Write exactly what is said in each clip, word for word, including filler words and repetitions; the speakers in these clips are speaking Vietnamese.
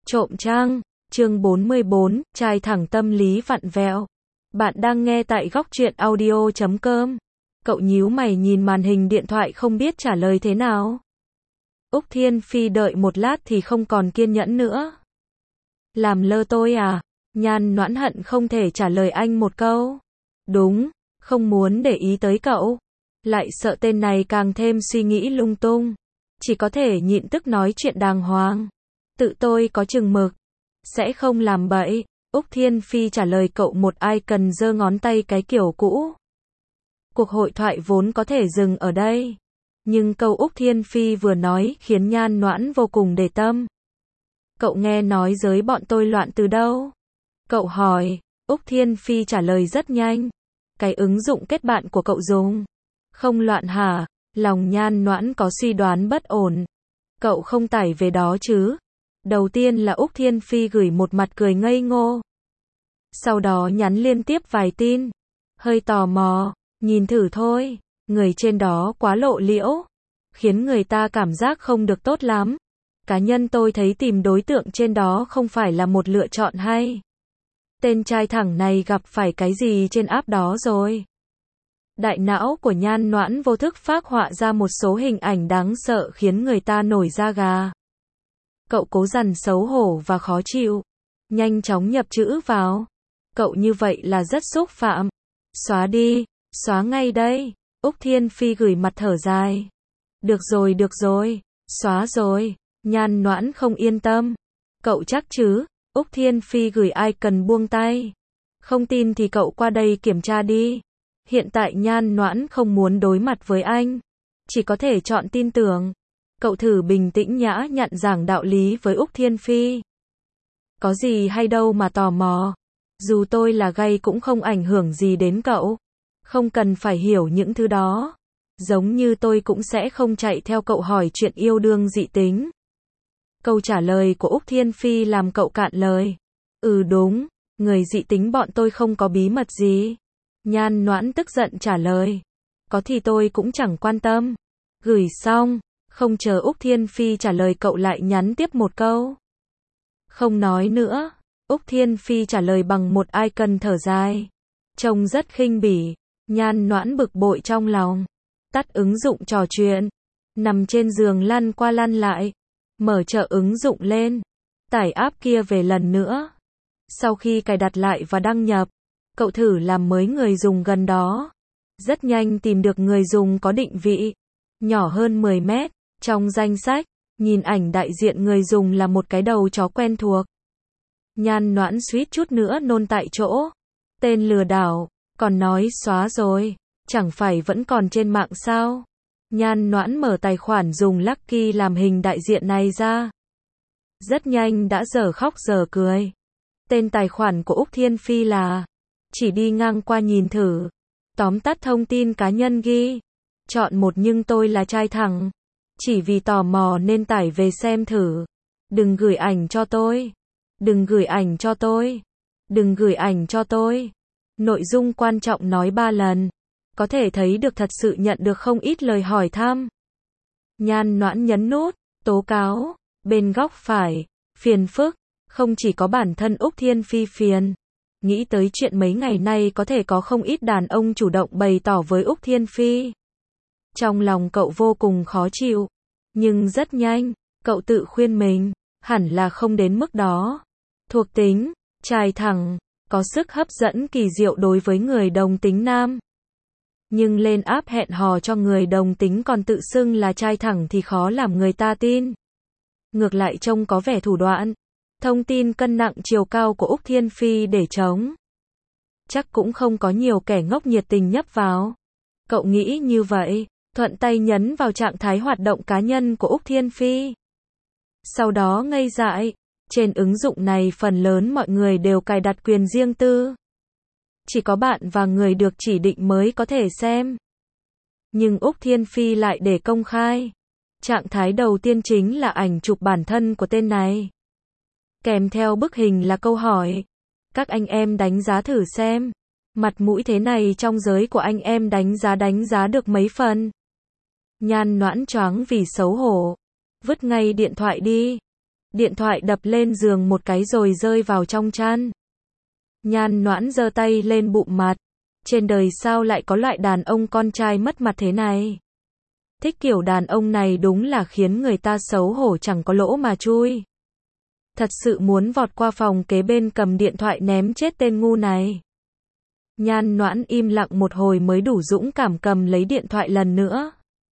Trộm trăng, chương bốn mươi bốn, trai thẳng tâm lý vặn vẹo. Bạn đang nghe tại góc truyện audio chấm com. Cậu nhíu mày nhìn màn hình điện thoại không biết trả lời thế nào. Úc Thiên Phi đợi một lát thì không còn kiên nhẫn nữa. Làm lơ tôi à? Nhan Noãn hận không thể trả lời anh một câu. Đúng, không muốn để ý tới cậu. Lại sợ tên này càng thêm suy nghĩ lung tung. Chỉ có thể nhịn tức nói chuyện đàng hoàng. Tự tôi có chừng mực. Sẽ không làm bậy. Úc Thiên Phi trả lời cậu một icon giơ ngón tay cái kiểu cũ. Cuộc hội thoại vốn có thể dừng ở đây. Nhưng câu Úc Thiên Phi vừa nói khiến Nhan Noãn vô cùng để tâm. Cậu nghe nói giới bọn tôi loạn từ đâu? Cậu hỏi. Úc Thiên Phi trả lời rất nhanh. Cái ứng dụng kết bạn của cậu dùng. Không loạn hả? Lòng Nhan Noãn có suy đoán bất ổn. Cậu không tải về đó chứ? Đầu tiên là Úc Thiên Phi gửi một mặt cười ngây ngô. Sau đó nhắn liên tiếp vài tin. Hơi tò mò, nhìn thử thôi. Người trên đó quá lộ liễu. Khiến người ta cảm giác không được tốt lắm. Cá nhân tôi thấy tìm đối tượng trên đó không phải là một lựa chọn hay. Tên trai thẳng này gặp phải cái gì trên app đó rồi? Đại não của Nhan Noãn vô thức phác họa ra một số hình ảnh đáng sợ khiến người ta nổi da gà. Cậu cố dằn xấu hổ và khó chịu. Nhanh chóng nhập chữ vào. Cậu như vậy là rất xúc phạm. Xóa đi, xóa ngay đây. Úc Thiên Phi gửi mặt thở dài. Được rồi được rồi, xóa rồi. Nhan Noãn không yên tâm. Cậu chắc chứ? Úc Thiên Phi gửi icon buông tay. Không tin thì cậu qua đây kiểm tra đi. Hiện tại Nhan Noãn không muốn đối mặt với anh. Chỉ có thể chọn tin tưởng. Cậu thử bình tĩnh nhã nhặn giảng đạo lý với Úc Thiên Phi. Có gì hay đâu mà tò mò. Dù tôi là gay cũng không ảnh hưởng gì đến cậu. Không cần phải hiểu những thứ đó. Giống như tôi cũng sẽ không chạy theo cậu hỏi chuyện yêu đương dị tính. Câu trả lời của Úc Thiên Phi làm cậu cạn lời. Ừ đúng, người dị tính bọn tôi không có bí mật gì. Nhan Noãn tức giận trả lời. Có thì tôi cũng chẳng quan tâm. Gửi xong, không chờ Úc Thiên Phi trả lời cậu lại nhắn tiếp một câu. Không nói nữa. Úc Thiên Phi trả lời bằng một icon thở dài. Trông rất khinh bỉ. Nhan Noãn bực bội trong lòng. Tắt ứng dụng trò chuyện. Nằm trên giường lăn qua lăn lại. Mở chợ ứng dụng lên. Tải app kia về lần nữa. Sau khi cài đặt lại và đăng nhập, cậu thử làm mới người dùng gần đó. Rất nhanh tìm được người dùng có định vị nhỏ hơn mười mét. Trong danh sách, nhìn ảnh đại diện người dùng là một cái đầu chó quen thuộc. Nhan Noãn suýt chút nữa nôn tại chỗ. Tên lừa đảo, còn nói xóa rồi. Chẳng phải vẫn còn trên mạng sao? Nhan Noãn mở tài khoản dùng Lucky làm hình đại diện này ra. Rất nhanh đã dở khóc dở cười. Tên tài khoản của Úc Thiên Phi là. Chỉ đi ngang qua nhìn thử. Tóm tắt thông tin cá nhân ghi. Chọn một nhưng tôi là trai thẳng. Chỉ vì tò mò nên tải về xem thử. Đừng gửi ảnh cho tôi. Đừng gửi ảnh cho tôi. Đừng gửi ảnh cho tôi. Nội dung quan trọng nói ba lần. Có thể thấy được thật sự nhận được không ít lời hỏi thăm. Nhan Noãn nhấn nút tố cáo. Bên góc phải. Phiền phức. Không chỉ có bản thân Úc Thiên Phi phiền. Nghĩ tới chuyện mấy ngày nay có thể có không ít đàn ông chủ động bày tỏ với Úc Thiên Phi. Trong lòng cậu vô cùng khó chịu. Nhưng rất nhanh, cậu tự khuyên mình, hẳn là không đến mức đó. Thuộc tính, trai thẳng, có sức hấp dẫn kỳ diệu đối với người đồng tính nam. Nhưng lên app hẹn hò cho người đồng tính còn tự xưng là trai thẳng thì khó làm người ta tin. Ngược lại trông có vẻ thủ đoạn. Thông tin cân nặng chiều cao của Úc Thiên Phi để chống. Chắc cũng không có nhiều kẻ ngốc nhiệt tình nhấp vào. Cậu nghĩ như vậy, thuận tay nhấn vào trạng thái hoạt động cá nhân của Úc Thiên Phi. Sau đó ngây dại, trên ứng dụng này phần lớn mọi người đều cài đặt quyền riêng tư. Chỉ có bạn và người được chỉ định mới có thể xem. Nhưng Úc Thiên Phi lại để công khai. Trạng thái đầu tiên chính là ảnh chụp bản thân của tên này. Kèm theo bức hình là câu hỏi. Các anh em đánh giá thử xem. Mặt mũi thế này trong giới của anh em đánh giá đánh giá được mấy phần. Nhan Noãn choáng vì xấu hổ. Vứt ngay điện thoại đi. Điện thoại đập lên giường một cái rồi rơi vào trong chăn. Nhan Noãn giơ tay lên bụng mặt. Trên đời sao lại có loại đàn ông con trai mất mặt thế này? Thích kiểu đàn ông này đúng là khiến người ta xấu hổ chẳng có lỗ mà chui. Thật sự muốn vọt qua phòng kế bên cầm điện thoại ném chết tên ngu này. Nhan Noãn im lặng một hồi mới đủ dũng cảm cầm lấy điện thoại lần nữa.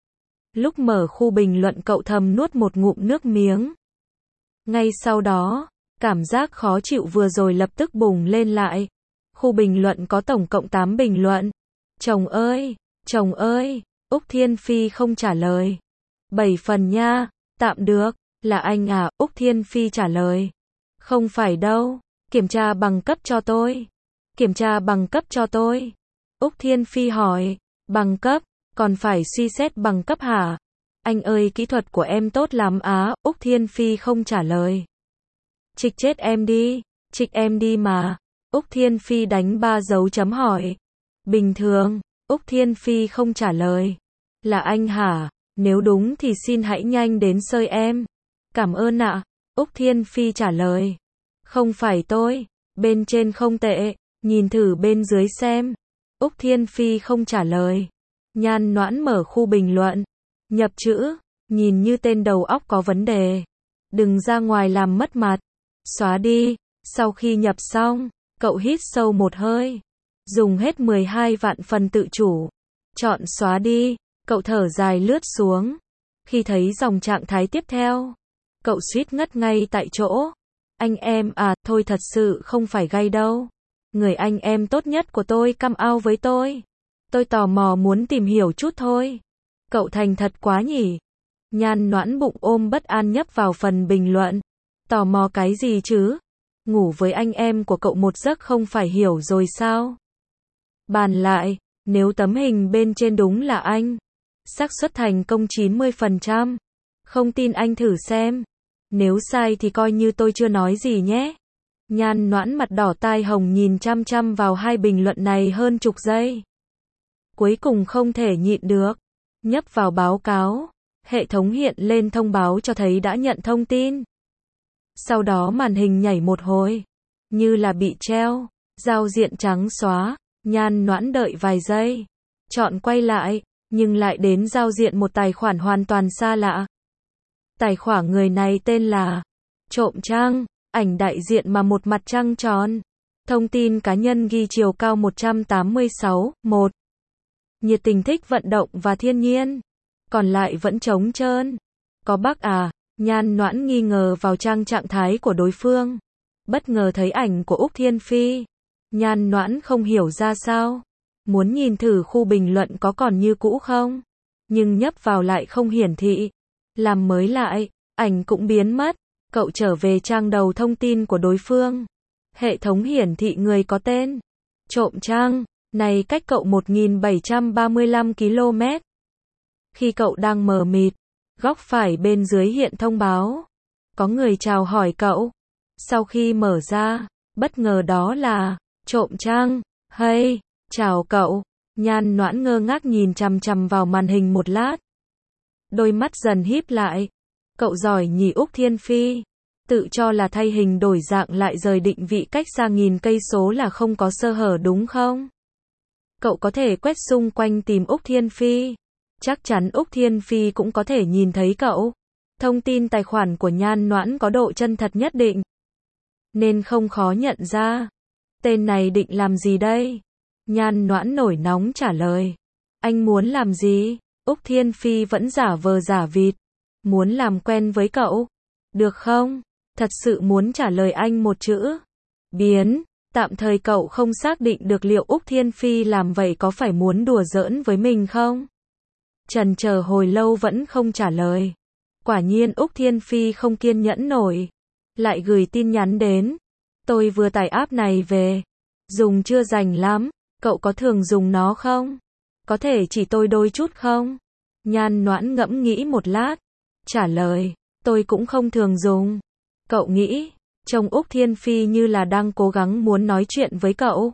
Lúc mở khu bình luận cậu thầm nuốt một ngụm nước miếng. Ngay sau đó, cảm giác khó chịu vừa rồi lập tức bùng lên lại. Khu bình luận có tổng cộng tám bình luận. Chồng ơi, chồng ơi, Úc Thiên Phi không trả lời. bảy phần nha, tạm được, là anh à, Úc Thiên Phi trả lời. Không phải đâu, kiểm tra bằng cấp cho tôi. Kiểm tra bằng cấp cho tôi. Úc Thiên Phi hỏi, bằng cấp, còn phải suy xét bằng cấp hả? Anh ơi, kỹ thuật của em tốt lắm á, Úc Thiên Phi không trả lời. Trịch chết em đi, trịch em đi mà. Úc Thiên Phi đánh ba dấu chấm hỏi. Bình thường, Úc Thiên Phi không trả lời. Là anh hả? Nếu đúng thì xin hãy nhanh đến sơi em. Cảm ơn ạ. Úc Thiên Phi trả lời. Không phải tôi, bên trên không tệ, nhìn thử bên dưới xem. Úc Thiên Phi không trả lời. Nhan Noãn mở khu bình luận. Nhập chữ, nhìn như tên đầu óc có vấn đề. Đừng ra ngoài làm mất mặt. Xóa đi. Sau khi nhập xong, cậu hít sâu một hơi. Dùng hết mười hai vạn phần tự chủ. Chọn xóa đi. Cậu thở dài lướt xuống. Khi thấy dòng trạng thái tiếp theo, cậu suýt ngất ngay tại chỗ. Anh em à, thôi thật sự không phải gay đâu. Người anh em tốt nhất của tôi căm ao với tôi. Tôi tò mò muốn tìm hiểu chút thôi. Cậu thành thật quá nhỉ. Nhan Noãn bụng ôm bất an nhấp vào phần bình luận. Tò mò cái gì chứ? Ngủ với anh em của cậu một giấc không phải hiểu rồi sao? Bàn lại, nếu tấm hình bên trên đúng là anh, xác suất thành công chín mươi phần trăm. Không tin anh thử xem. Nếu sai thì coi như tôi chưa nói gì nhé. Nhan Noãn mặt đỏ tai hồng nhìn chăm chăm vào hai bình luận này hơn chục giây. Cuối cùng không thể nhịn được. Nhấp vào báo cáo. Hệ thống hiện lên thông báo cho thấy đã nhận thông tin. Sau đó màn hình nhảy một hồi. Như là bị treo. Giao diện trắng xóa. Nhan Noãn đợi vài giây. Chọn quay lại. Nhưng lại đến giao diện một tài khoản hoàn toàn xa lạ. Tài khoản người này tên là Trộm Trăng. Ảnh đại diện mà một mặt trăng tròn. Thông tin cá nhân ghi chiều cao một trăm tám mươi sáu, một. Nhiệt tình thích vận động và thiên nhiên. Còn lại vẫn trống trơn. Có bug à? Nhan Noãn nghi ngờ vào trang trạng thái của đối phương. Bất ngờ thấy ảnh của Úc Thiên Phi. Nhan Noãn không hiểu ra sao. Muốn nhìn thử khu bình luận có còn như cũ không? Nhưng nhấp vào lại không hiển thị. Làm mới lại, ảnh cũng biến mất. Cậu trở về trang đầu thông tin của đối phương. Hệ thống hiển thị người có tên Trộm Trăng này cách cậu một nghìn bảy trăm ba mươi lăm ki lô mét. Khi cậu đang mờ mịt, góc phải bên dưới hiện thông báo. Có người chào hỏi cậu. Sau khi mở ra, bất ngờ đó là Trộm Trăng. Hey, chào cậu. Nhan Noãn ngơ ngác nhìn chằm chằm vào màn hình một lát. Đôi mắt dần híp lại. Cậu giỏi nhỉ Úc Thiên Phi. Tự cho là thay hình đổi dạng lại rời định vị cách xa nghìn cây số là không có sơ hở đúng không? Cậu có thể quét xung quanh tìm Úc Thiên Phi. Chắc chắn Úc Thiên Phi cũng có thể nhìn thấy cậu. Thông tin tài khoản của Nhan Noãn có độ chân thật nhất định. Nên không khó nhận ra. Tên này định làm gì đây? Nhan Noãn nổi nóng trả lời. Anh muốn làm gì? Úc Thiên Phi vẫn giả vờ giả vịt. Muốn làm quen với cậu. Được không? Thật sự muốn trả lời anh một chữ. Biến. Tạm thời cậu không xác định được liệu Úc Thiên Phi làm vậy có phải muốn đùa giỡn với mình không? Trần chờ hồi lâu vẫn không trả lời. Quả nhiên Úc Thiên Phi không kiên nhẫn nổi. Lại gửi tin nhắn đến. Tôi vừa tải app này về. Dùng chưa rành lắm. Cậu có thường dùng nó không? Có thể chỉ tôi đôi chút không? Nhan Noãn ngẫm nghĩ một lát. Trả lời. Tôi cũng không thường dùng. Cậu nghĩ. Trông Úc Thiên Phi như là đang cố gắng muốn nói chuyện với cậu.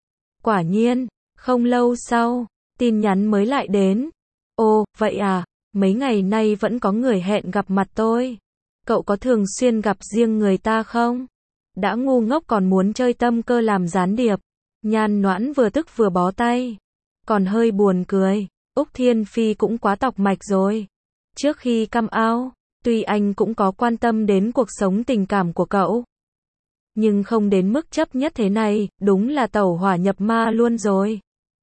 Quả nhiên. Không lâu sau. Tin nhắn mới lại đến. Ồ, vậy à. Mấy ngày nay vẫn có người hẹn gặp mặt tôi. Cậu có thường xuyên gặp riêng người ta không? Đã ngu ngốc còn muốn chơi tâm cơ làm gián điệp. Nhan Noãn vừa tức vừa bó tay. Còn hơi buồn cười. Úc Thiên Phi cũng quá tọc mạch rồi. Trước khi come out, tuy anh cũng có quan tâm đến cuộc sống tình cảm của cậu, nhưng không đến mức chấp nhất thế này, đúng là tẩu hỏa nhập ma luôn rồi.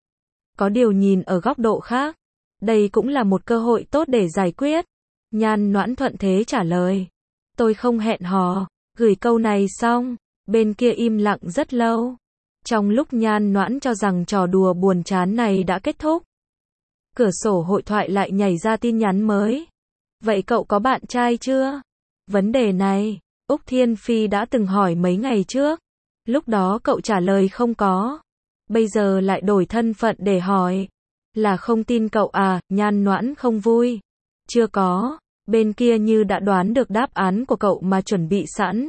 Có điều nhìn ở góc độ khác, đây cũng là một cơ hội tốt để giải quyết. Nhan Noãn thuận thế trả lời. Tôi không hẹn hò. Gửi câu này xong, bên kia im lặng rất lâu. Trong lúc Nhan Noãn cho rằng trò đùa buồn chán này đã kết thúc, cửa sổ hội thoại lại nhảy ra tin nhắn mới. Vậy cậu có bạn trai chưa? Vấn đề này, Úc Thiên Phi đã từng hỏi mấy ngày trước. Lúc đó cậu trả lời không có. Bây giờ lại đổi thân phận để hỏi. Là không tin cậu à? Nhan Noãn không vui. Chưa có. Bên kia như đã đoán được đáp án của cậu mà chuẩn bị sẵn.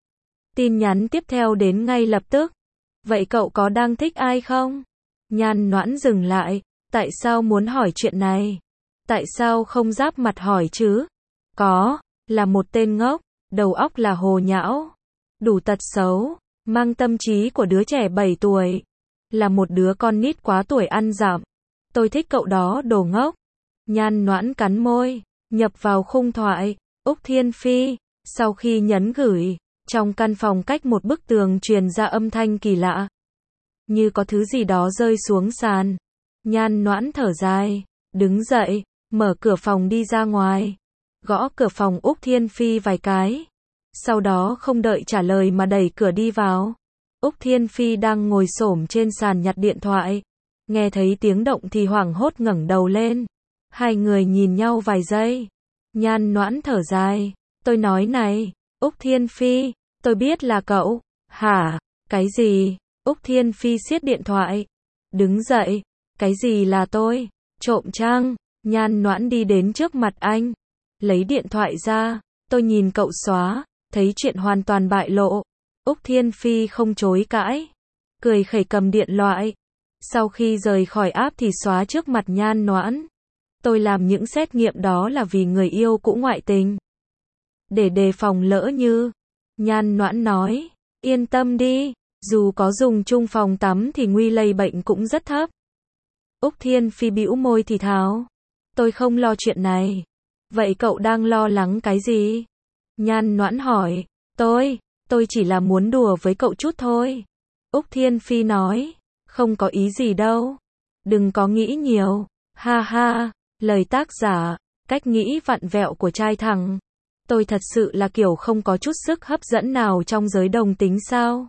Tin nhắn tiếp theo đến ngay lập tức. Vậy cậu có đang thích ai không? Nhan Noãn dừng lại. Tại sao muốn hỏi chuyện này? Tại sao không giáp mặt hỏi chứ? Có, là một tên ngốc, đầu óc là hồ nhão, đủ tật xấu, mang tâm trí của đứa trẻ bảy tuổi, là một đứa con nít quá tuổi ăn dặm. Tôi thích cậu đó đồ ngốc. Nhan Noãn cắn môi, nhập vào khung thoại. Úc Thiên Phi, sau khi nhấn gửi, trong căn phòng cách một bức tường truyền ra âm thanh kỳ lạ, như có thứ gì đó rơi xuống sàn. Nhan Noãn thở dài, đứng dậy, mở cửa phòng đi ra ngoài, gõ cửa phòng Úc Thiên Phi vài cái, sau đó không đợi trả lời mà đẩy cửa đi vào. Úc Thiên Phi đang ngồi xổm trên sàn nhặt điện thoại, nghe thấy tiếng động thì hoảng hốt ngẩng đầu lên. Hai người nhìn nhau vài giây. Nhan Noãn thở dài, tôi nói này, Úc Thiên Phi, tôi biết là cậu. Hả? Cái gì? Úc Thiên Phi siết điện thoại, đứng dậy. Cái gì là tôi? Trộm chăng? Nhan Noãn đi đến trước mặt anh, lấy điện thoại ra. Tôi nhìn cậu xóa, thấy chuyện hoàn toàn bại lộ. Úc Thiên Phi không chối cãi, cười khẩy cầm điện thoại. Sau khi rời khỏi app thì xóa trước mặt Nhan Noãn. Tôi làm những xét nghiệm đó là vì người yêu cũ ngoại tình, để đề phòng lỡ như. Nhan Noãn nói, yên tâm đi, dù có dùng chung phòng tắm thì nguy lây bệnh cũng rất thấp. Úc Thiên Phi bĩu môi thì thào, tôi không lo chuyện này. Vậy cậu đang lo lắng cái gì? Nhan Noãn hỏi, tôi, tôi chỉ là muốn đùa với cậu chút thôi. Úc Thiên Phi nói, không có ý gì đâu. Đừng có nghĩ nhiều. Ha ha, lời tác giả, cách nghĩ vặn vẹo của trai thẳng. Tôi thật sự là kiểu không có chút sức hấp dẫn nào trong giới đồng tính sao?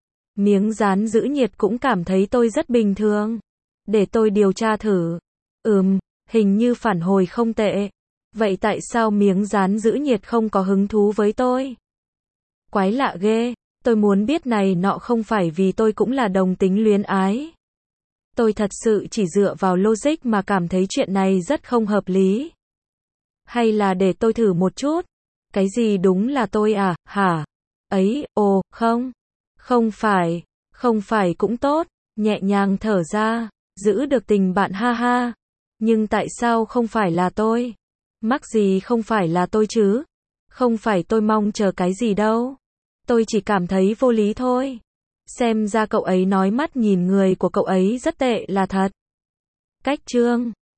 Miếng dán giữ nhiệt cũng cảm thấy tôi rất bình thường. Để tôi điều tra thử. Ừm, hình như phản hồi không tệ. Vậy tại sao miếng dán giữ nhiệt không có hứng thú với tôi? Quái lạ ghê, tôi muốn biết này nọ không phải vì tôi cũng là đồng tính luyến ái. Tôi thật sự chỉ dựa vào logic mà cảm thấy chuyện này rất không hợp lý. Hay là để tôi thử một chút? Cái gì đúng là tôi à, hả? Ấy, ồ, không. Không phải, không phải cũng tốt, nhẹ nhàng thở ra, giữ được tình bạn ha ha. Nhưng tại sao không phải là tôi? Mắc gì không phải là tôi chứ? Không phải tôi mong chờ cái gì đâu. Tôi chỉ cảm thấy vô lý thôi. Xem ra cậu ấy nói mắt nhìn người của cậu ấy rất tệ là thật. Cách chương